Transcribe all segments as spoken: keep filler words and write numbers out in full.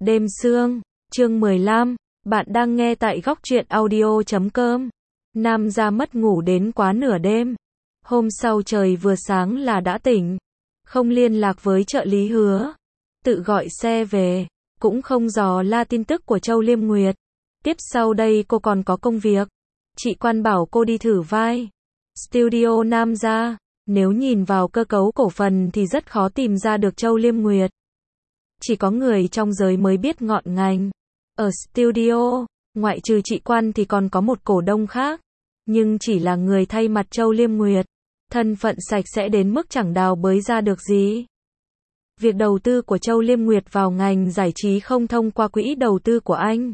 Đêm sương, chương mười lăm, bạn đang nghe tại góc truyện audio chấm com. Nam gia mất ngủ đến quá nửa đêm. Hôm sau trời vừa sáng là đã tỉnh. Không liên lạc với trợ lý Hứa. Tự gọi xe về. Cũng không dò la tin tức của Châu Liêm Nguyệt. Tiếp sau đây cô còn có công việc. Chị Quan bảo cô đi thử vai. Studio Nam gia. Nếu nhìn vào cơ cấu cổ phần thì rất khó tìm ra được Châu Liêm Nguyệt. Chỉ có người trong giới mới biết ngọn ngành. Ở studio, ngoại trừ chị Quan thì còn có một cổ đông khác. Nhưng chỉ là người thay mặt Châu Liêm Nguyệt. Thân phận sạch sẽ đến mức chẳng đào bới ra được gì. Việc đầu tư của Châu Liêm Nguyệt vào ngành giải trí không thông qua quỹ đầu tư của anh.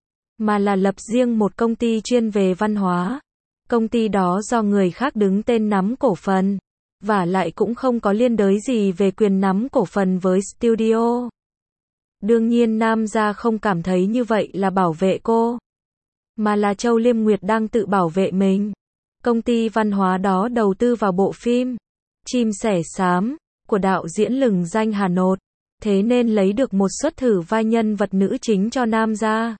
Mà là lập riêng một công ty chuyên về văn hóa. Công ty đó do người khác đứng tên nắm cổ phần. Và lại cũng không có liên đới gì về quyền nắm cổ phần với studio. Đương nhiên Nam gia không cảm thấy như vậy là bảo vệ cô. Mà là Châu Liêm Nguyệt đang tự bảo vệ mình. Công ty văn hóa đó đầu tư vào bộ phim Chim Sẻ Xám của đạo diễn lừng danh Hà Nột. Thế nên lấy được một suất thử vai nhân vật nữ chính cho Nam gia.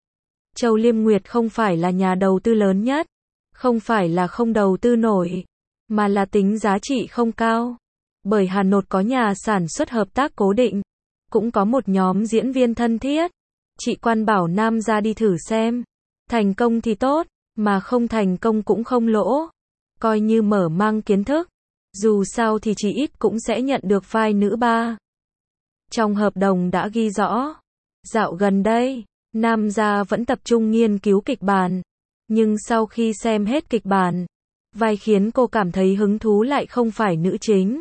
Châu Liêm Nguyệt không phải là nhà đầu tư lớn nhất. Không phải là không đầu tư nổi. Mà là tính giá trị không cao. Bởi Hà Nột có nhà sản xuất hợp tác cố định. Cũng có một nhóm diễn viên thân thiết. Chị Quan bảo Nam gia đi thử xem. Thành công thì tốt, mà không thành công cũng không lỗ. Coi như mở mang kiến thức. Dù sao thì chỉ ít cũng sẽ nhận được vai nữ ba. Trong hợp đồng đã ghi rõ. Dạo gần đây, Nam gia vẫn tập trung nghiên cứu kịch bản. Nhưng sau khi xem hết kịch bản, vai khiến cô cảm thấy hứng thú lại không phải nữ chính.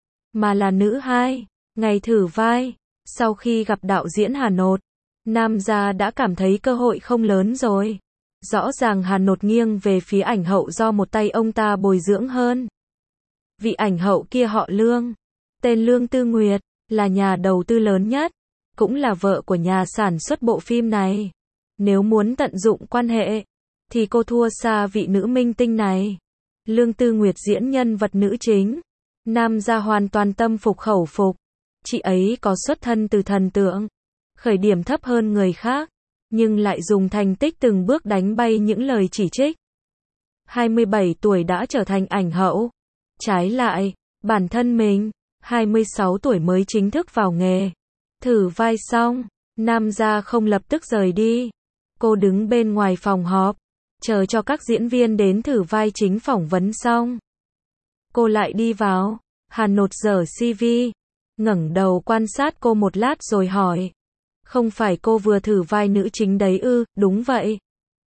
Mà là nữ hai. Ngày thử vai. Sau khi gặp đạo diễn Hà Nột, Nam gia đã cảm thấy cơ hội không lớn rồi. Rõ ràng Hà Nột nghiêng về phía ảnh hậu do một tay ông ta bồi dưỡng hơn. Vị ảnh hậu kia họ Lương, tên Lương Tư Nguyệt, là nhà đầu tư lớn nhất, cũng là vợ của nhà sản xuất bộ phim này. Nếu muốn tận dụng quan hệ, thì cô thua xa vị nữ minh tinh này. Lương Tư Nguyệt diễn nhân vật nữ chính. Nam gia hoàn toàn tâm phục khẩu phục. Chị ấy có xuất thân từ thần tượng, khởi điểm thấp hơn người khác, nhưng lại dùng thành tích từng bước đánh bay những lời chỉ trích. hai mươi bảy tuổi đã trở thành ảnh hậu. Trái lại, bản thân mình, hai mươi sáu tuổi mới chính thức vào nghề. Thử vai xong, Nam gia không lập tức rời đi. Cô đứng bên ngoài phòng họp, chờ cho các diễn viên đến thử vai chính phỏng vấn xong. Cô lại đi vào. Hà Nột dở xê vê. Ngẩng đầu quan sát cô một lát rồi hỏi. Không phải cô vừa thử vai nữ chính đấy ư? Đúng vậy.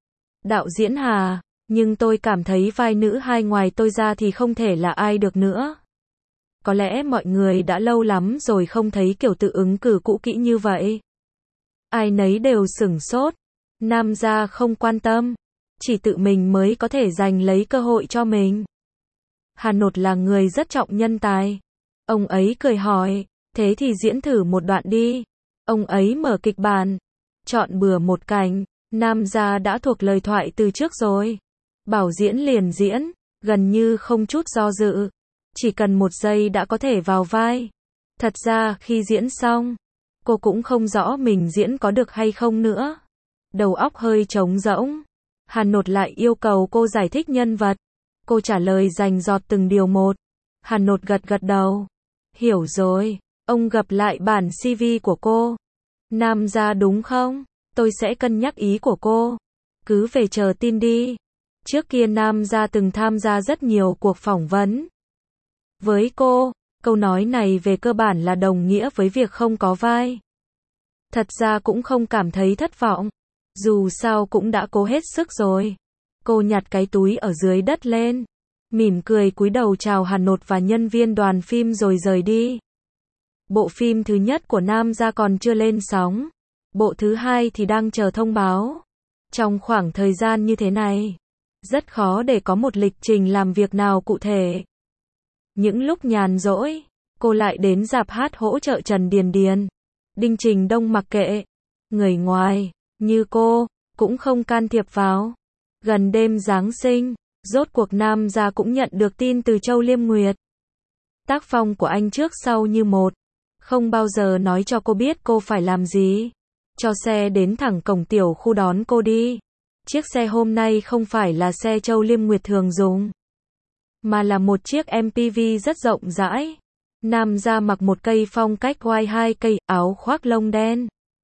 Đạo diễn Hà, nhưng tôi cảm thấy vai nữ hai ngoài tôi ra thì không thể là ai được nữa. Có lẽ mọi người đã lâu lắm rồi không thấy kiểu tự ứng cử cũ kỹ như vậy. Ai nấy đều sửng sốt. Nam gia không quan tâm. Chỉ tự mình mới có thể giành lấy cơ hội cho mình. Hà Nột là người rất trọng nhân tài. Ông ấy cười hỏi, thế thì diễn thử một đoạn đi. Ông ấy mở kịch bản, chọn bừa một cảnh, Nam gia đã thuộc lời thoại từ trước rồi. Bảo diễn liền diễn, gần như không chút do dự. Chỉ cần một giây đã có thể vào vai. Thật ra khi diễn xong, cô cũng không rõ mình diễn có được hay không nữa. Đầu óc hơi trống rỗng. Hà Nột lại yêu cầu cô giải thích nhân vật. Cô trả lời rành rọt từng điều một. Hà Nột gật gật đầu. Hiểu rồi. Ông gập lại bản xê vê của cô. Nam gia đúng không? Tôi sẽ cân nhắc ý của cô. Cứ về chờ tin đi. Trước kia Nam gia từng tham gia rất nhiều cuộc phỏng vấn. Với cô, câu nói này về cơ bản là đồng nghĩa với việc không có vai. Thật ra cũng không cảm thấy thất vọng. Dù sao cũng đã cố hết sức rồi. Cô nhặt cái túi ở dưới đất lên. Mỉm cười cúi đầu chào Hà Nột và nhân viên đoàn phim rồi rời đi. Bộ phim thứ nhất của Nam gia còn chưa lên sóng. Bộ thứ hai thì đang chờ thông báo. Trong khoảng thời gian như thế này, rất khó để có một lịch trình làm việc nào cụ thể. Những lúc nhàn rỗi, cô lại đến rạp hát hỗ trợ Trần Điền Điền. Đinh Trình Đông mặc kệ. Người ngoài, như cô, cũng không can thiệp vào. Gần đêm Giáng sinh, rốt cuộc Nam gia cũng nhận được tin từ Châu Liêm Nguyệt. Tác phong của anh trước sau như một. Không bao giờ nói cho cô biết cô phải làm gì. cho xe đến thẳng cổng tiểu khu đón cô đi. Chiếc xe hôm nay không phải là xe Châu Liêm Nguyệt thường dùng, mà là một chiếc em pê vê rất rộng rãi. Nam ra mặc một cây phong cách quai hai cây, áo khoác lông đen.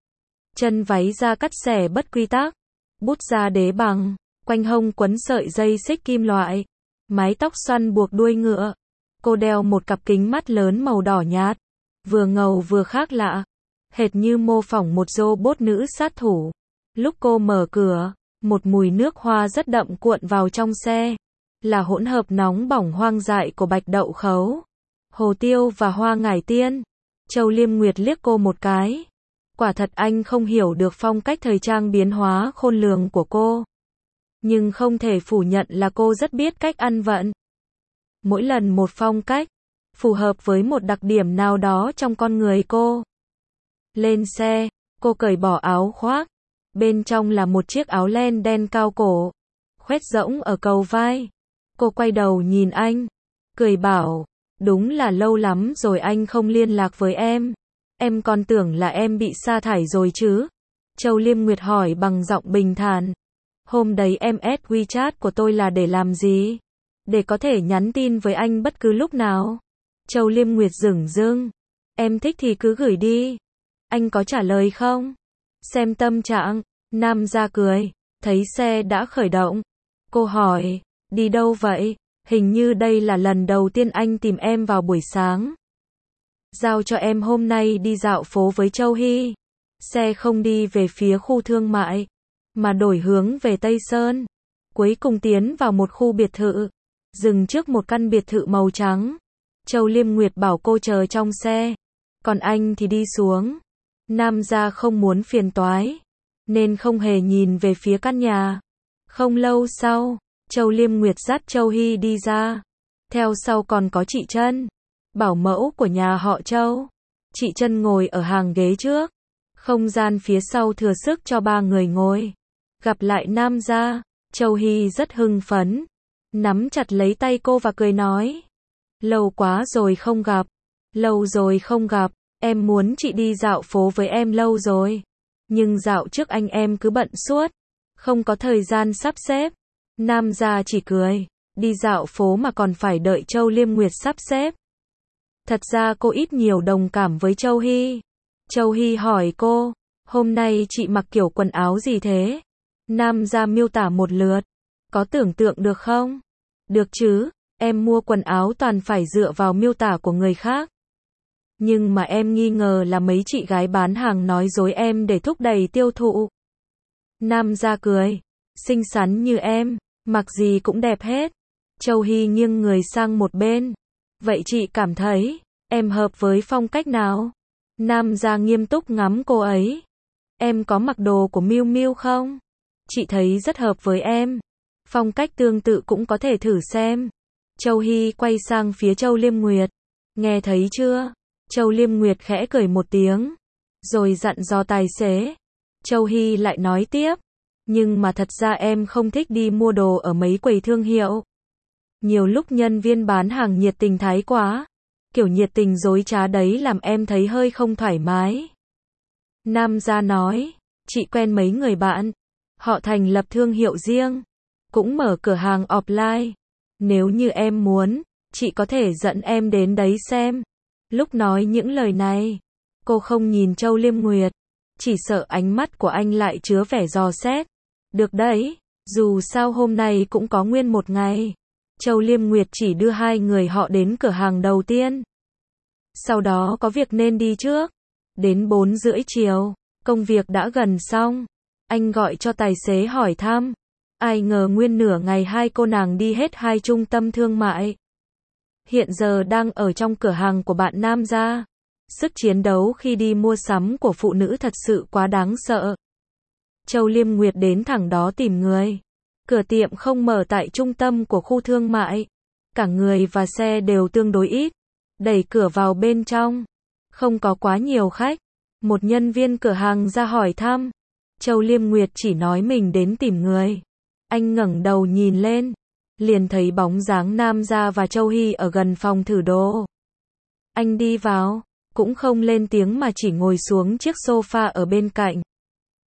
Chân váy da cắt xẻ bất quy tắc, bút da đế bằng, quanh hông quấn sợi dây xích kim loại, mái tóc xoăn buộc đuôi ngựa. Cô đeo một cặp kính mắt lớn màu đỏ nhạt, vừa ngầu vừa khác lạ, hệt như mô phỏng một robot nữ sát thủ. Lúc cô mở cửa, một mùi nước hoa rất đậm cuộn vào trong xe, là hỗn hợp nóng bỏng hoang dại của bạch đậu khấu, hồ tiêu và hoa ngải tiên. Châu Liêm Nguyệt liếc cô một cái. Quả thật anh không hiểu được phong cách thời trang biến hóa khôn lường của cô. Nhưng không thể phủ nhận là cô rất biết cách ăn vận. Mỗi lần một phong cách, phù hợp với một đặc điểm nào đó trong con người cô. Lên xe, cô cởi bỏ áo khoác. Bên trong là một chiếc áo len đen cao cổ, khoét rỗng ở cầu vai. Cô quay đầu nhìn anh, cười bảo, đúng là lâu lắm rồi anh không liên lạc với em. Em còn tưởng là em bị sa thải rồi chứ. Châu Liêm Nguyệt hỏi bằng giọng bình thản. Hôm đấy em add WeChat của tôi là để làm gì? Để có thể nhắn tin với anh bất cứ lúc nào. Châu Liêm Nguyệt dửng dưng. Em thích thì cứ gửi đi. Anh có trả lời không? Xem tâm trạng. Nam ra cười. Thấy xe đã khởi động. Cô hỏi, đi đâu vậy? Hình như đây là lần đầu tiên anh tìm em vào buổi sáng. Giao cho em hôm nay đi dạo phố với Châu Hy. Xe không đi về phía khu thương mại, mà đổi hướng về Tây Sơn. Cuối cùng tiến vào một khu biệt thự, dừng trước một căn biệt thự màu trắng. Châu Liêm Nguyệt bảo cô chờ trong xe, còn anh thì đi xuống. Nam gia không muốn phiền toái, nên không hề nhìn về phía căn nhà. Không lâu sau, Châu Liêm Nguyệt dắt Châu Hy đi ra. Theo sau còn có chị Trân, bảo mẫu của nhà họ Châu. Chị Trân ngồi ở hàng ghế trước. Không gian phía sau thừa sức cho ba người ngồi. Gặp lại Nam gia, Châu Hy rất hưng phấn, nắm chặt lấy tay cô và cười nói. Lâu quá rồi không gặp. Lâu rồi không gặp, em muốn chị đi dạo phố với em lâu rồi. Nhưng dạo trước anh em cứ bận suốt, không có thời gian sắp xếp. Nam gia chỉ cười, đi dạo phố mà còn phải đợi Châu Liêm Nguyệt sắp xếp. Thật ra cô ít nhiều đồng cảm với Châu Hy. Châu Hy hỏi cô, hôm nay chị mặc kiểu quần áo gì thế? Nam gia miêu tả một lượt. Có tưởng tượng được không? Được chứ, em mua quần áo toàn phải dựa vào miêu tả của người khác. Nhưng mà em nghi ngờ là mấy chị gái bán hàng nói dối em để thúc đẩy tiêu thụ. Nam gia cười, xinh xắn như em, mặc gì cũng đẹp hết. Châu Hy nghiêng người sang một bên. Vậy chị cảm thấy, em hợp với phong cách nào? Nam gia nghiêm túc ngắm cô ấy. Em có mặc đồ của Miu Miu không? Chị thấy rất hợp với em. Phong cách tương tự cũng có thể thử xem. Châu Hy quay sang phía Châu Liêm Nguyệt. Nghe thấy chưa? Châu Liêm Nguyệt khẽ cười một tiếng, rồi dặn dò tài xế. Châu Hy lại nói tiếp. Nhưng mà thật ra em không thích đi mua đồ ở mấy quầy thương hiệu. Nhiều lúc nhân viên bán hàng nhiệt tình thái quá. Kiểu nhiệt tình dối trá đấy làm em thấy hơi không thoải mái. Nam gia nói, chị quen mấy người bạn. Họ thành lập thương hiệu riêng, cũng mở cửa hàng offline. Nếu như em muốn, chị có thể dẫn em đến đấy xem. Lúc nói những lời này, cô không nhìn Châu Liêm Nguyệt, chỉ sợ ánh mắt của anh lại chứa vẻ dò xét. Được đấy, dù sao hôm nay cũng có nguyên một ngày. Châu Liêm Nguyệt chỉ đưa hai người họ đến cửa hàng đầu tiên. Sau đó có việc nên đi trước. Đến bốn rưỡi chiều, công việc đã gần xong. Anh gọi cho tài xế hỏi thăm. Ai ngờ nguyên nửa ngày hai cô nàng đi hết hai trung tâm thương mại. Hiện giờ đang ở trong cửa hàng của bạn Nam gia. Sức chiến đấu khi đi mua sắm của phụ nữ thật sự quá đáng sợ. Châu Liêm Nguyệt đến thẳng đó tìm người. Cửa tiệm không mở tại trung tâm của khu thương mại. Cả người và xe đều tương đối ít. Đẩy cửa vào bên trong. Không có quá nhiều khách. Một nhân viên cửa hàng ra hỏi thăm. Châu Liêm Nguyệt chỉ nói mình đến tìm người. Anh ngẩng đầu nhìn lên. Liền thấy bóng dáng Nam gia và Châu Hy ở gần phòng thử đồ. Anh đi vào, cũng không lên tiếng mà chỉ ngồi xuống chiếc sofa ở bên cạnh.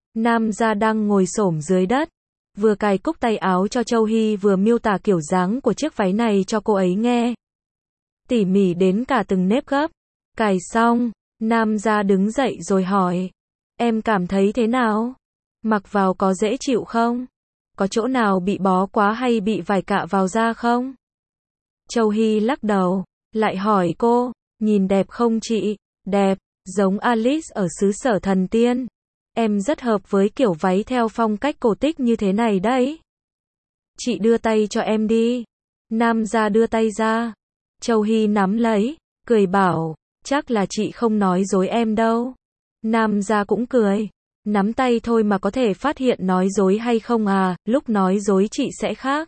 Nam gia đang ngồi xổm dưới đất, vừa cài cúc tay áo cho Châu Hy vừa miêu tả kiểu dáng của chiếc váy này cho cô ấy nghe. Tỉ mỉ đến cả từng nếp gấp. Cài xong, Nam gia đứng dậy rồi hỏi. Em cảm thấy thế nào? Mặc vào có dễ chịu không? Có chỗ nào bị bó quá hay bị vải cạ vào da không? Châu Hy lắc đầu, lại hỏi cô, nhìn đẹp không chị? Đẹp, giống Alice ở xứ sở thần tiên. Em rất hợp với kiểu váy theo phong cách cổ tích như thế này đấy. Chị đưa tay cho em đi. Nam gia đưa tay ra. Châu Hy nắm lấy, cười bảo, chắc là chị không nói dối em đâu. Nam gia cũng cười, nắm tay thôi mà có thể phát hiện nói dối hay không à, lúc nói dối chị sẽ khác.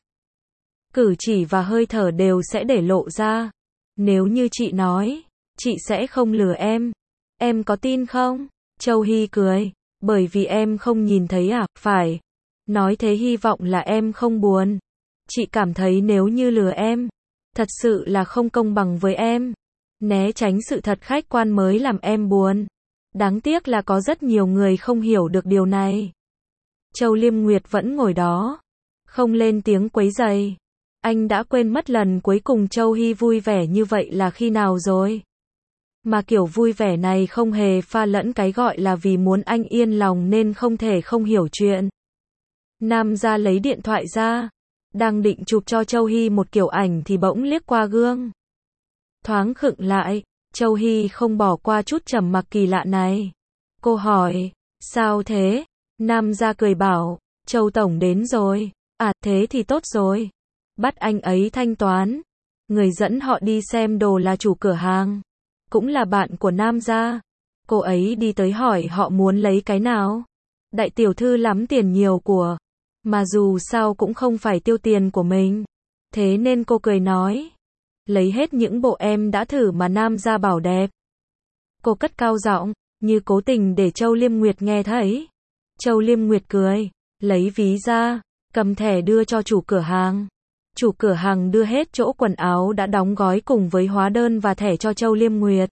Cử chỉ và hơi thở đều sẽ để lộ ra. Nếu như chị nói, chị sẽ không lừa em. Em có tin không? Châu Hy cười, bởi vì em không nhìn thấy à, phải. Nói thế hy vọng là em không buồn. Chị cảm thấy nếu như lừa em, thật sự là không công bằng với em. Né tránh sự thật khách quan mới làm em buồn. Đáng tiếc là có rất nhiều người không hiểu được điều này. Châu Liêm Nguyệt vẫn ngồi đó, không lên tiếng quấy rầy. Anh đã quên mất lần cuối cùng Châu Hy vui vẻ như vậy là khi nào rồi. Mà kiểu vui vẻ này không hề pha lẫn cái gọi là vì muốn anh yên lòng nên không thể không hiểu chuyện. Nam gia lấy điện thoại ra, đang định chụp cho Châu Hy một kiểu ảnh thì bỗng liếc qua gương. Thoáng khựng lại, Châu Hy không bỏ qua chút trầm mặc kỳ lạ này. Cô hỏi, sao thế? Nam gia cười bảo, Châu tổng đến rồi. À thế thì tốt rồi. Bắt anh ấy thanh toán. Người dẫn họ đi xem đồ là chủ cửa hàng, cũng là bạn của Nam gia. Cô ấy đi tới hỏi họ muốn lấy cái nào. Đại tiểu thư lắm tiền nhiều của, mà dù sao cũng không phải tiêu tiền của mình. Thế nên cô cười nói, lấy hết những bộ em đã thử mà Nam gia bảo đẹp. Cô cất cao giọng, như cố tình để Châu Liêm Nguyệt nghe thấy. Châu Liêm Nguyệt cười, lấy ví ra, cầm thẻ đưa cho chủ cửa hàng. Chủ cửa hàng đưa hết chỗ quần áo đã đóng gói cùng với hóa đơn và thẻ cho Châu Liêm Nguyệt.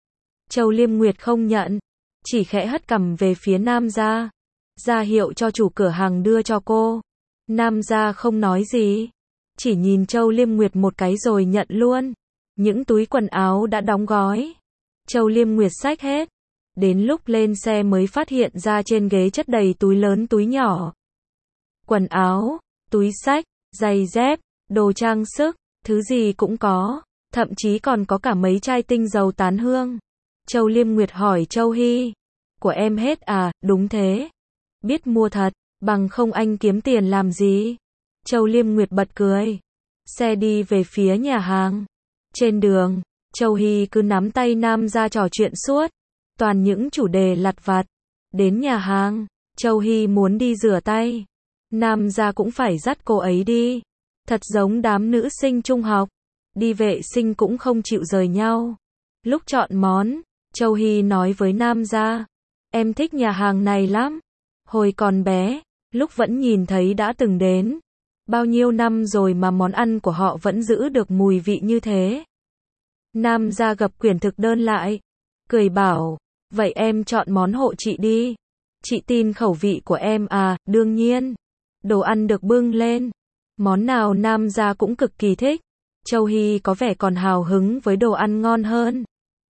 Châu Liêm Nguyệt không nhận, chỉ khẽ hất cằm về phía Nam gia, ra hiệu cho chủ cửa hàng đưa cho cô. Nam gia không nói gì, chỉ nhìn Châu Liêm Nguyệt một cái rồi nhận luôn. Những túi quần áo đã đóng gói, Châu Liêm Nguyệt xách hết. Đến lúc lên xe mới phát hiện ra trên ghế chất đầy túi lớn túi nhỏ. Quần áo, túi xách, giày dép, đồ trang sức, thứ gì cũng có, thậm chí còn có cả mấy chai tinh dầu tán hương. Châu Liêm Nguyệt hỏi Châu Hy, của em hết à? Đúng thế. Biết mua thật, bằng không anh kiếm tiền làm gì? Châu Liêm Nguyệt bật cười. Xe đi về phía nhà hàng. Trên đường, Châu Hy cứ nắm tay Nam gia trò chuyện suốt, toàn những chủ đề lặt vặt. Đến nhà hàng, Châu Hy muốn đi rửa tay. Nam gia cũng phải dắt cô ấy đi. Thật giống đám nữ sinh trung học, đi vệ sinh cũng không chịu rời nhau. Lúc chọn món, Châu Hy nói với Nam gia, em thích nhà hàng này lắm. Hồi còn bé, lúc vẫn nhìn thấy đã từng đến. Bao nhiêu năm rồi mà món ăn của họ vẫn giữ được mùi vị như thế. Nam gia gập quyển thực đơn lại, cười bảo, vậy em chọn món hộ chị đi. Chị tin khẩu vị của em à? Đương nhiên. Đồ ăn được bưng lên, món nào Nam gia cũng cực kỳ thích. Châu Hy có vẻ còn hào hứng với đồ ăn ngon hơn.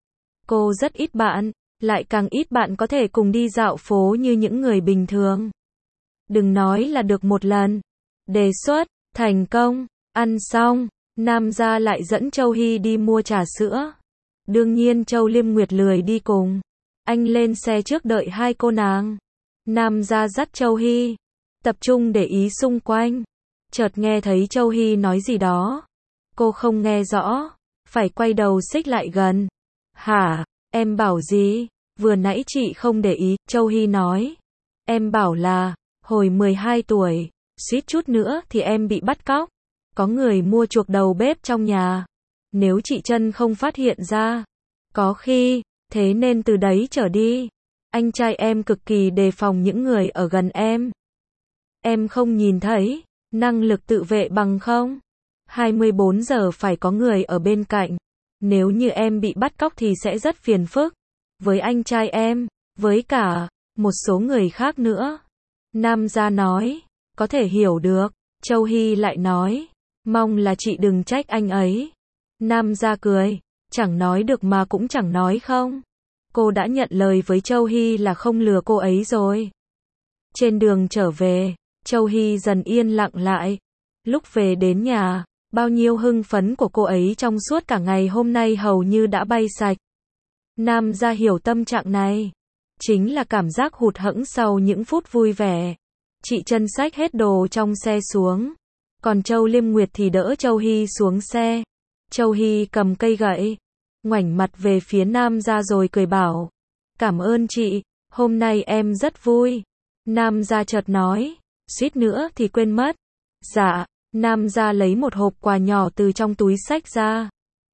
Cô rất ít bạn, lại càng ít bạn có thể cùng đi dạo phố như những người bình thường. Đừng nói là được một lần. Đề xuất, thành công. Ăn xong, Nam gia lại dẫn Châu Hy đi mua trà sữa. Đương nhiên Châu Liêm Nguyệt lười đi cùng. Anh lên xe trước đợi hai cô nàng. Nam gia dắt Châu Hy, tập trung để ý xung quanh. Chợt nghe thấy Châu Hy nói gì đó. Cô không nghe rõ, phải quay đầu xích lại gần. Hả, em bảo gì? Vừa nãy chị không để ý, Châu Hy nói. Em bảo là, hồi mười hai tuổi, suýt chút nữa thì em bị bắt cóc. Có người mua chuộc đầu bếp trong nhà. Nếu chị Trân không phát hiện ra, có khi, thế nên từ đấy trở đi, anh trai em cực kỳ đề phòng những người ở gần em. Em không nhìn thấy năng lực tự vệ bằng không? hai mươi bốn giờ phải có người ở bên cạnh. Nếu như em bị bắt cóc thì sẽ rất phiền phức với anh trai em, với cả một số người khác nữa. Nam gia nói, có thể hiểu được. Châu Hy lại nói, mong là chị đừng trách anh ấy. Nam gia cười, chẳng nói được mà cũng chẳng nói không. Cô đã nhận lời với Châu Hy là không lừa cô ấy rồi. Trên đường trở về, Châu Hy dần yên lặng lại. Lúc về đến nhà, bao nhiêu hưng phấn của cô ấy trong suốt cả ngày hôm nay hầu như đã bay sạch. Nam gia hiểu tâm trạng này. Chính là cảm giác hụt hẫng sau những phút vui vẻ. Chị Trân xách hết đồ trong xe xuống. Còn Châu Liêm Nguyệt thì đỡ Châu Hy xuống xe. Châu Hy cầm cây gậy, ngoảnh mặt về phía Nam gia rồi cười bảo. Cảm ơn chị, hôm nay em rất vui. Nam gia chợt nói, suýt nữa thì quên mất. Dạ, Nam gia lấy một hộp quà nhỏ từ trong túi xách ra.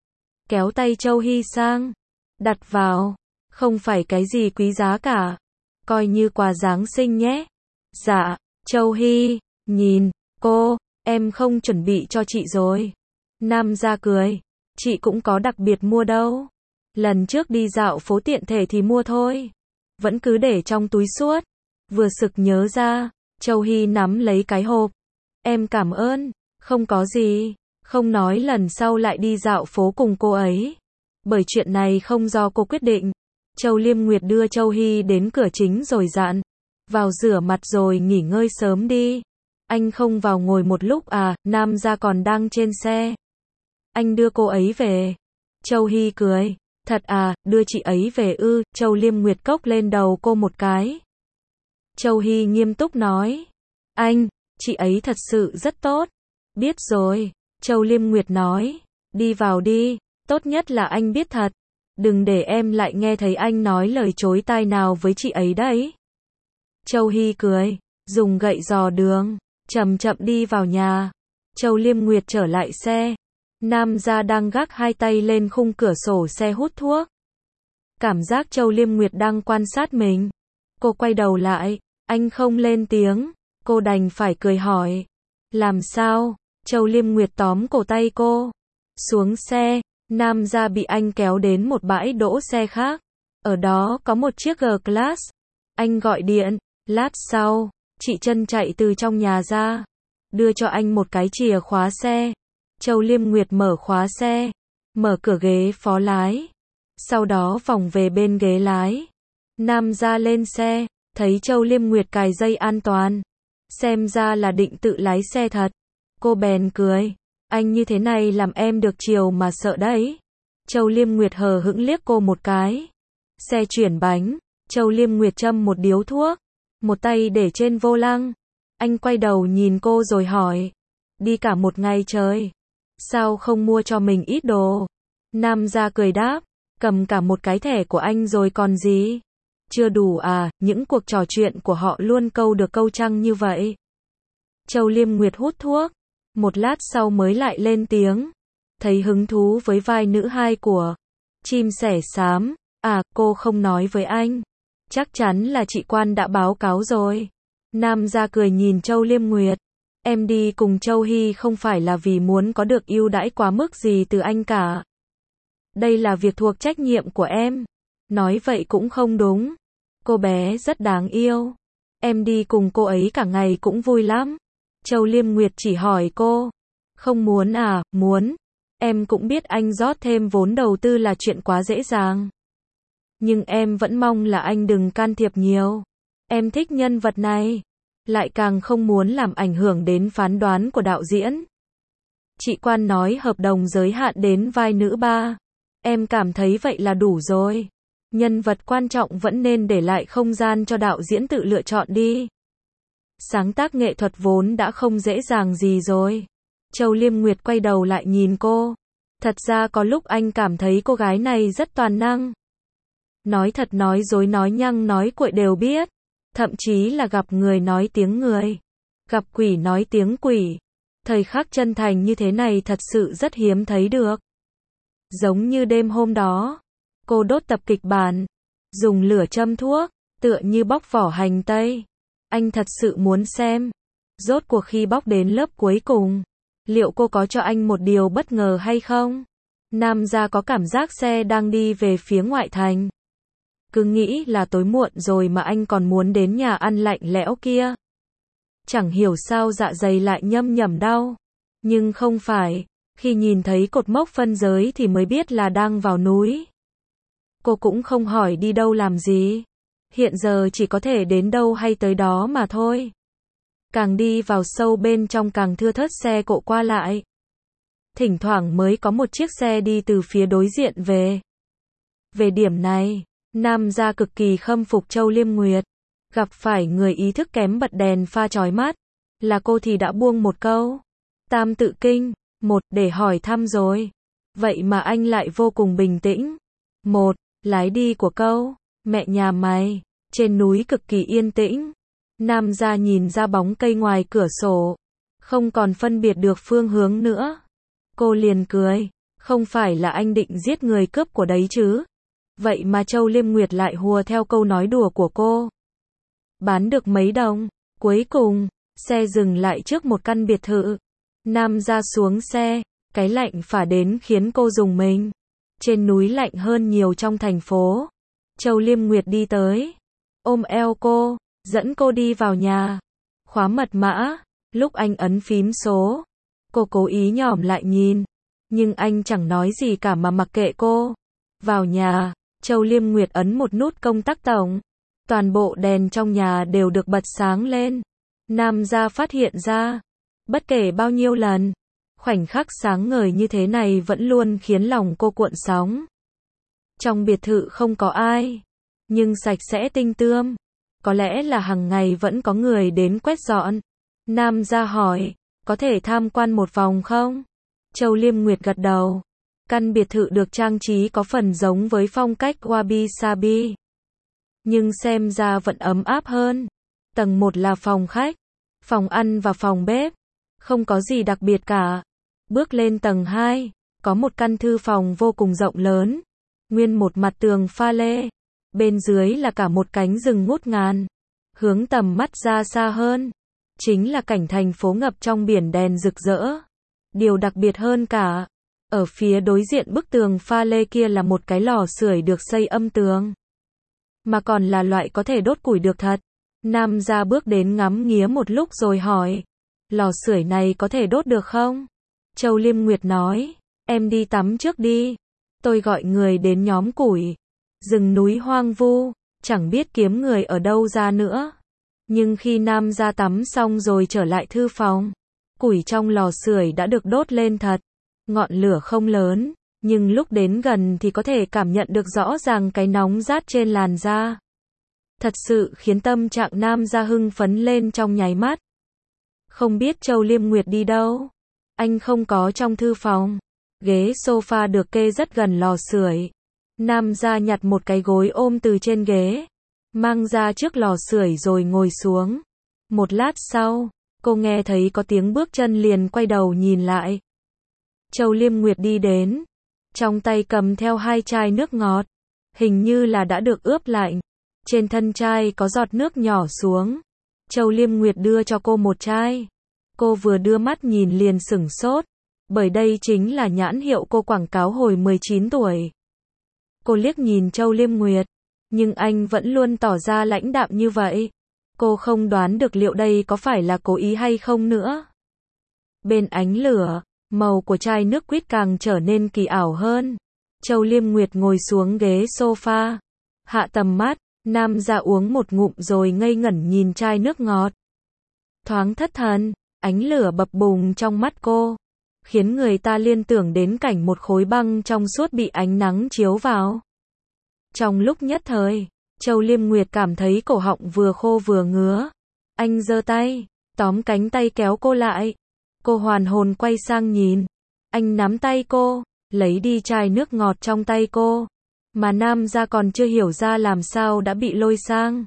Kéo tay Châu Hy sang, đặt vào, không phải cái gì quý giá cả. Coi như quà Giáng sinh nhé. Dạ, Châu Hy, nhìn, cô, em không chuẩn bị cho chị rồi. Nam gia cười, chị cũng có đặc biệt mua đâu. Lần trước đi dạo phố tiện thể thì mua thôi. Vẫn cứ để trong túi suốt. Vừa sực nhớ ra, Châu Hy nắm lấy cái hộp. Em cảm ơn, không có gì, không nói lần sau lại đi dạo phố cùng cô ấy. Bởi chuyện này không do cô quyết định. Châu Liêm Nguyệt đưa Châu Hy đến cửa chính rồi dặn. Vào rửa mặt rồi nghỉ ngơi sớm đi. Anh không vào ngồi một lúc à, Nam gia còn đang trên xe. Anh đưa cô ấy về. Châu Hy cười. Thật à, đưa chị ấy về ư, Châu Liêm Nguyệt cốc lên đầu cô một cái. Châu Hy nghiêm túc nói. Anh, chị ấy thật sự rất tốt. Biết rồi, Châu Liêm Nguyệt nói. Đi vào đi, tốt nhất là anh biết thật. Đừng để em lại nghe thấy anh nói lời chối tai nào với chị ấy đấy. Châu Hy cười, dùng gậy dò đường, chậm chậm đi vào nhà. Châu Liêm Nguyệt trở lại xe. Nam gia đang gác hai tay lên khung cửa sổ xe hút thuốc. Cảm giác Châu Liêm Nguyệt đang quan sát mình. Cô quay đầu lại, anh không lên tiếng, cô đành phải cười hỏi. Làm sao? Châu Liêm Nguyệt tóm cổ tay cô. Xuống xe, Nam gia bị anh kéo đến một bãi đỗ xe khác. Ở đó có một chiếc G-Class. Anh gọi điện, lát sau, chị Trân chạy từ trong nhà ra, đưa cho anh một cái chìa khóa xe. Châu Liêm Nguyệt mở khóa xe, mở cửa ghế phó lái, sau đó vòng về bên ghế lái. Nam gia lên xe, thấy Châu Liêm Nguyệt cài dây an toàn, xem ra là định tự lái xe thật. Cô bèn cười, anh như thế này làm em được chiều mà sợ đấy. Châu Liêm Nguyệt hờ hững liếc cô một cái. Xe chuyển bánh, Châu Liêm Nguyệt châm một điếu thuốc, một tay để trên vô lăng. Anh quay đầu nhìn cô rồi hỏi, đi cả một ngày trời, sao không mua cho mình ít đồ? Nam gia cười đáp, cầm cả một cái thẻ của anh rồi còn gì? Chưa đủ à, những cuộc trò chuyện của họ luôn câu được câu trăng như vậy. Châu Liêm Nguyệt hút thuốc, một lát sau mới lại lên tiếng, thấy hứng thú với vai nữ hai của Chim Sẻ Xám. À, cô không nói với anh. Chắc chắn là chị Quan đã báo cáo rồi. Nam gia cười nhìn Châu Liêm Nguyệt. Em đi cùng Châu Hy không phải là vì muốn có được ưu đãi quá mức gì từ anh cả. Đây là việc thuộc trách nhiệm của em. Nói vậy cũng không đúng. Cô bé rất đáng yêu. Em đi cùng cô ấy cả ngày cũng vui lắm. Châu Liêm Nguyệt chỉ hỏi cô. Không muốn à, muốn. Em cũng biết anh rót thêm vốn đầu tư là chuyện quá dễ dàng. Nhưng em vẫn mong là anh đừng can thiệp nhiều. Em thích nhân vật này. Lại càng không muốn làm ảnh hưởng đến phán đoán của đạo diễn. Chị Quan nói hợp đồng giới hạn đến vai nữ ba. Em cảm thấy vậy là đủ rồi. Nhân vật quan trọng vẫn nên để lại không gian cho đạo diễn tự lựa chọn đi. Sáng tác nghệ thuật vốn đã không dễ dàng gì rồi. Châu Liêm Nguyệt quay đầu lại nhìn cô. Thật ra có lúc anh cảm thấy cô gái này rất toàn năng. Nói thật nói dối nói nhăng nói cuội đều biết. Thậm chí là gặp người nói tiếng người. Gặp quỷ nói tiếng quỷ. Thời khắc chân thành như thế này thật sự rất hiếm thấy được. Giống như đêm hôm đó. Cô đốt tập kịch bản. Dùng lửa châm thuốc. Tựa như bóc vỏ hành tây. Anh thật sự muốn xem. Rốt cuộc khi bóc đến lớp cuối cùng. Liệu cô có cho anh một điều bất ngờ hay không? Nam gia có cảm giác xe đang đi về phía ngoại thành. Cứ nghĩ là tối muộn rồi mà anh còn muốn đến nhà ăn lạnh lẽo kia. Chẳng hiểu sao dạ dày lại nhâm nhẩm đau. Nhưng không phải, khi nhìn thấy cột mốc phân giới thì mới biết là đang vào núi. Cô cũng không hỏi đi đâu làm gì. Hiện giờ chỉ có thể đến đâu hay tới đó mà thôi. Càng đi vào sâu bên trong càng thưa thớt xe cộ qua lại. Thỉnh thoảng mới có một chiếc xe đi từ phía đối diện về. Về điểm này, Nam gia cực kỳ khâm phục Châu Liêm Nguyệt. Gặp phải người ý thức kém bật đèn pha chói mắt, là cô thì đã buông một câu. Tam tự kinh, một, để hỏi thăm rồi. Vậy mà anh lại vô cùng bình tĩnh. Một, lái đi của câu, mẹ nhà mày, trên núi cực kỳ yên tĩnh. Nam gia nhìn ra bóng cây ngoài cửa sổ, không còn phân biệt được phương hướng nữa. Cô liền cười, không phải là anh định giết người cướp của đấy chứ. Vậy mà Châu Liêm Nguyệt lại hùa theo câu nói đùa của cô. Bán được mấy đồng, cuối cùng, xe dừng lại trước một căn biệt thự. Nam gia xuống xe, cái lạnh phả đến khiến cô rùng mình. Trên núi lạnh hơn nhiều trong thành phố. Châu Liêm Nguyệt đi tới, ôm eo cô, dẫn cô đi vào nhà. Khóa mật mã, lúc anh ấn phím số, cô cố ý nhòm lại nhìn. Nhưng anh chẳng nói gì cả mà mặc kệ cô. Vào nhà, Châu Liêm Nguyệt ấn một nút công tắc tổng. Toàn bộ đèn trong nhà đều được bật sáng lên. Nam gia phát hiện ra, bất kể bao nhiêu lần, khoảnh khắc sáng ngời như thế này vẫn luôn khiến lòng cô cuộn sóng. Trong biệt thự không có ai, nhưng sạch sẽ tinh tươm. Có lẽ là hàng ngày vẫn có người đến quét dọn. Nam gia hỏi, có thể tham quan một vòng không? Châu Liêm Nguyệt gật đầu. Căn biệt thự được trang trí có phần giống với phong cách Wabi Sabi. Nhưng xem ra vẫn ấm áp hơn. Tầng một là phòng khách, phòng ăn và phòng bếp. Không có gì đặc biệt cả. Bước lên tầng hai, có một căn thư phòng vô cùng rộng lớn. Nguyên một mặt tường pha lê. Bên dưới là cả một cánh rừng ngút ngàn. Hướng tầm mắt ra xa hơn, chính là cảnh thành phố ngập trong biển đèn rực rỡ. Điều đặc biệt hơn cả, ở phía đối diện bức tường pha lê kia là một cái lò sưởi được xây âm tường. Mà còn là loại có thể đốt củi được thật. Nam gia bước đến ngắm nghía một lúc rồi hỏi, lò sưởi này có thể đốt được không? Châu Liêm Nguyệt nói, em đi tắm trước đi. Tôi gọi người đến nhóm củi. Rừng núi hoang vu, chẳng biết kiếm người ở đâu ra nữa. Nhưng khi Nam gia tắm xong rồi trở lại thư phòng, củi trong lò sưởi đã được đốt lên thật. Ngọn lửa không lớn, nhưng lúc đến gần thì có thể cảm nhận được rõ ràng cái nóng rát trên làn da. Thật sự khiến tâm trạng Nam gia hưng phấn lên trong nháy mắt. Không biết Châu Liêm Nguyệt đi đâu? Anh không có trong thư phòng. Ghế sofa được kê rất gần lò sưởi. Nam gia nhặt một cái gối ôm từ trên ghế, mang ra trước lò sưởi rồi ngồi xuống. Một lát sau, cô nghe thấy có tiếng bước chân liền quay đầu nhìn lại. Châu Liêm Nguyệt đi đến, trong tay cầm theo hai chai nước ngọt, hình như là đã được ướp lạnh. Trên thân chai có giọt nước nhỏ xuống. Châu Liêm Nguyệt đưa cho cô một chai. Cô vừa đưa mắt nhìn liền sửng sốt, bởi đây chính là nhãn hiệu cô quảng cáo hồi mười chín tuổi. Cô liếc nhìn Châu Liêm Nguyệt, nhưng anh vẫn luôn tỏ ra lãnh đạm như vậy. Cô không đoán được liệu đây có phải là cố ý hay không nữa. Bên ánh lửa, màu của chai nước quýt càng trở nên kỳ ảo hơn. Châu Liêm Nguyệt ngồi xuống ghế sofa, hạ tầm mắt, Nam gia uống một ngụm rồi ngây ngẩn nhìn chai nước ngọt. Thoáng thất thần, ánh lửa bập bùng trong mắt cô, khiến người ta liên tưởng đến cảnh một khối băng trong suốt bị ánh nắng chiếu vào. Trong lúc nhất thời, Châu Liêm Nguyệt cảm thấy cổ họng vừa khô vừa ngứa. Anh giơ tay, tóm cánh tay kéo cô lại. Cô hoàn hồn quay sang nhìn. Anh nắm tay cô, lấy đi chai nước ngọt trong tay cô. Mà Nam gia còn chưa hiểu ra làm sao đã bị lôi sang.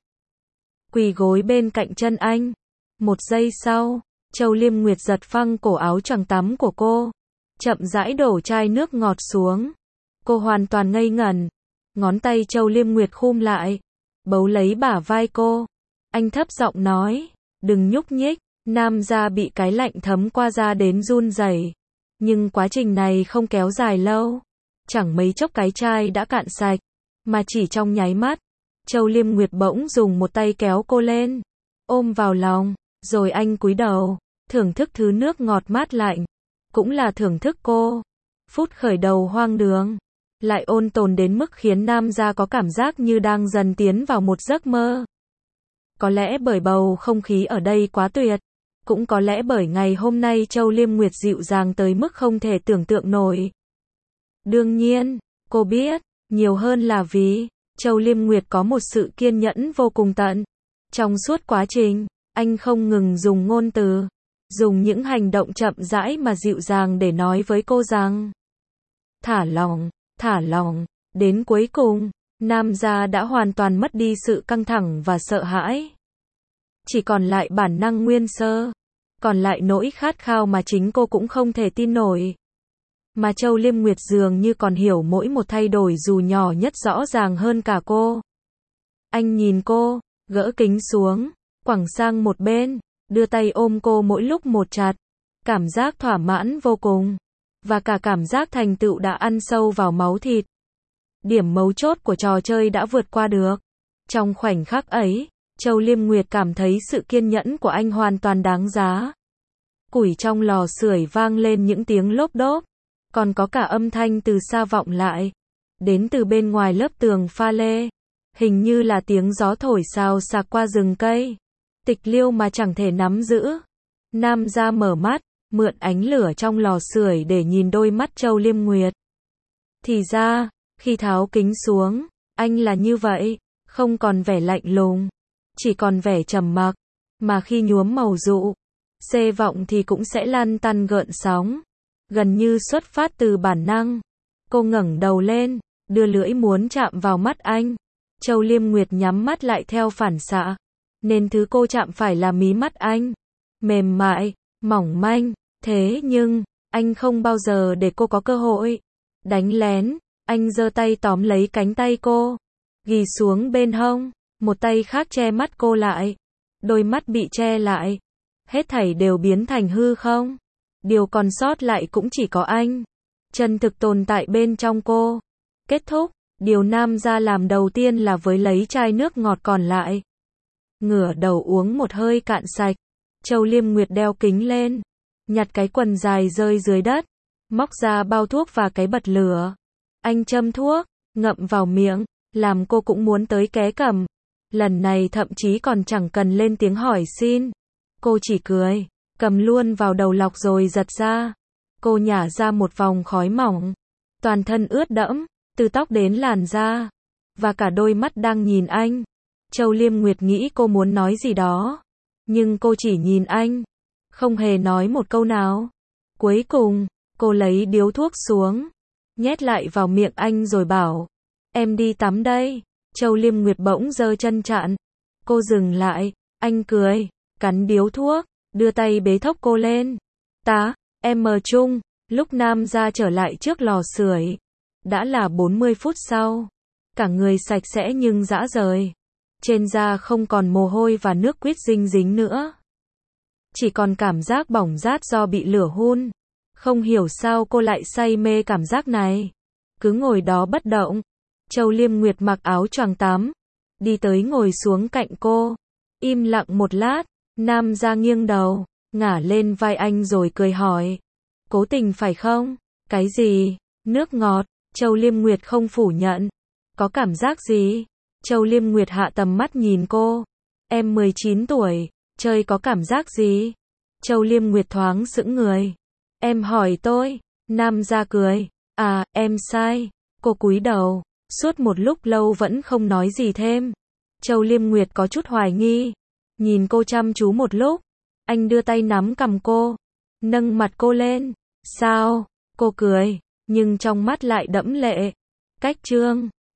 Quỳ gối bên cạnh chân anh. Một giây sau, Châu Liêm Nguyệt giật phăng cổ áo choàng tắm của cô, chậm rãi đổ chai nước ngọt xuống. Cô hoàn toàn ngây ngẩn. Ngón tay Châu Liêm Nguyệt khum lại, bấu lấy bả vai cô. Anh thấp giọng nói, đừng nhúc nhích. Nam gia bị cái lạnh thấm qua da đến run rẩy. Nhưng quá trình này không kéo dài lâu. Chẳng mấy chốc cái chai đã cạn sạch, mà chỉ trong nháy mắt, Châu Liêm Nguyệt bỗng dùng một tay kéo cô lên, ôm vào lòng, rồi anh cúi đầu, thưởng thức thứ nước ngọt mát lạnh, cũng là thưởng thức cô. Phút khởi đầu hoang đường, lại ôn tồn đến mức khiến nam gia có cảm giác như đang dần tiến vào một giấc mơ. Có lẽ bởi bầu không khí ở đây quá tuyệt, cũng có lẽ bởi ngày hôm nay Châu Liêm Nguyệt dịu dàng tới mức không thể tưởng tượng nổi. Đương nhiên, cô biết, nhiều hơn là vì Châu Liêm Nguyệt có một sự kiên nhẫn vô cùng tận. Trong suốt quá trình, anh không ngừng dùng ngôn từ, dùng những hành động chậm rãi mà dịu dàng để nói với cô rằng thả lỏng, thả lỏng. Đến cuối cùng, nam gia đã hoàn toàn mất đi sự căng thẳng và sợ hãi. Chỉ còn lại bản năng nguyên sơ, còn lại nỗi khát khao mà chính cô cũng không thể tin nổi. Mà Châu Liêm Nguyệt dường như còn hiểu mỗi một thay đổi dù nhỏ nhất rõ ràng hơn cả cô. Anh nhìn cô, gỡ kính xuống, quẳng sang một bên, đưa tay ôm cô mỗi lúc một chặt. Cảm giác thỏa mãn vô cùng, và cả cảm giác thành tựu đã ăn sâu vào máu thịt. Điểm mấu chốt của trò chơi đã vượt qua được. Trong khoảnh khắc ấy, Châu Liêm Nguyệt cảm thấy sự kiên nhẫn của anh hoàn toàn đáng giá. Củi trong lò sưởi vang lên những tiếng lốp đốp, còn có cả âm thanh từ xa vọng lại, đến từ bên ngoài lớp tường pha lê, hình như là tiếng gió thổi xào xạc qua rừng cây, tịch liêu mà chẳng thể nắm giữ. Nam gia mở mắt, mượn ánh lửa trong lò sưởi để nhìn đôi mắt Châu Liêm Nguyệt. Thì ra, khi tháo kính xuống, anh là như vậy, không còn vẻ lạnh lùng, chỉ còn vẻ trầm mặc, mà khi nhuốm màu dụ, xê vọng thì cũng sẽ lăn tăn gợn sóng, gần như xuất phát từ bản năng. Cô ngẩng đầu lên, đưa lưỡi muốn chạm vào mắt anh. Châu Liêm Nguyệt nhắm mắt lại theo phản xạ, nên thứ cô chạm phải là mí mắt anh, mềm mại, mỏng manh, thế nhưng anh không bao giờ để cô có cơ hội. Đánh lén, anh giơ tay tóm lấy cánh tay cô, ghì xuống bên hông, một tay khác che mắt cô lại. Đôi mắt bị che lại, hết thảy đều biến thành hư không. Điều còn sót lại cũng chỉ có anh, chân thực tồn tại bên trong cô. Kết thúc, điều nam gia làm đầu tiên là với lấy chai nước ngọt còn lại, ngửa đầu uống một hơi cạn sạch. Châu Liêm Nguyệt đeo kính lên, nhặt cái quần dài rơi dưới đất, móc ra bao thuốc và cái bật lửa. Anh châm thuốc, ngậm vào miệng, làm cô cũng muốn tới ké cầm. Lần này thậm chí còn chẳng cần lên tiếng hỏi xin. Cô chỉ cười, cầm luôn vào đầu lọc rồi giật ra. Cô nhả ra một vòng khói mỏng, toàn thân ướt đẫm, từ tóc đến làn da, và cả đôi mắt đang nhìn anh. Châu Liêm Nguyệt nghĩ cô muốn nói gì đó, nhưng cô chỉ nhìn anh, không hề nói một câu nào. Cuối cùng, cô lấy điếu thuốc xuống, nhét lại vào miệng anh rồi bảo, em đi tắm đây. Châu Liêm Nguyệt bỗng giơ chân chặn. Cô dừng lại, anh cười, cắn điếu thuốc, đưa tay bế thốc cô lên. Ta, em mờ chung. Lúc nam gia trở lại trước lò sưởi, đã là bốn mươi phút sau. Cả người sạch sẽ nhưng rã rời. Trên da không còn mồ hôi và nước quýt dinh dính nữa. Chỉ còn cảm giác bỏng rát do bị lửa hun. Không hiểu sao cô lại say mê cảm giác này. Cứ ngồi đó bất động. Châu Liêm Nguyệt mặc áo choàng tắm, đi tới ngồi xuống cạnh cô. Im lặng một lát, nam gia nghiêng đầu, ngả lên vai anh rồi cười hỏi. Cố tình phải không? Cái gì? Nước ngọt. Châu Liêm Nguyệt không phủ nhận. Có cảm giác gì? Châu Liêm Nguyệt hạ tầm mắt nhìn cô. Em mười chín tuổi, chơi có cảm giác gì? Châu Liêm Nguyệt thoáng sững người. Em hỏi tôi. Nam gia cười. À, em sai. Cô cúi đầu. Suốt một lúc lâu vẫn không nói gì thêm. Châu Liêm Nguyệt có chút hoài nghi, nhìn cô chăm chú một lúc. Anh đưa tay nắm cằm cô, nâng mặt cô lên. Sao? Cô cười, nhưng trong mắt lại đẫm lệ. Cách trương.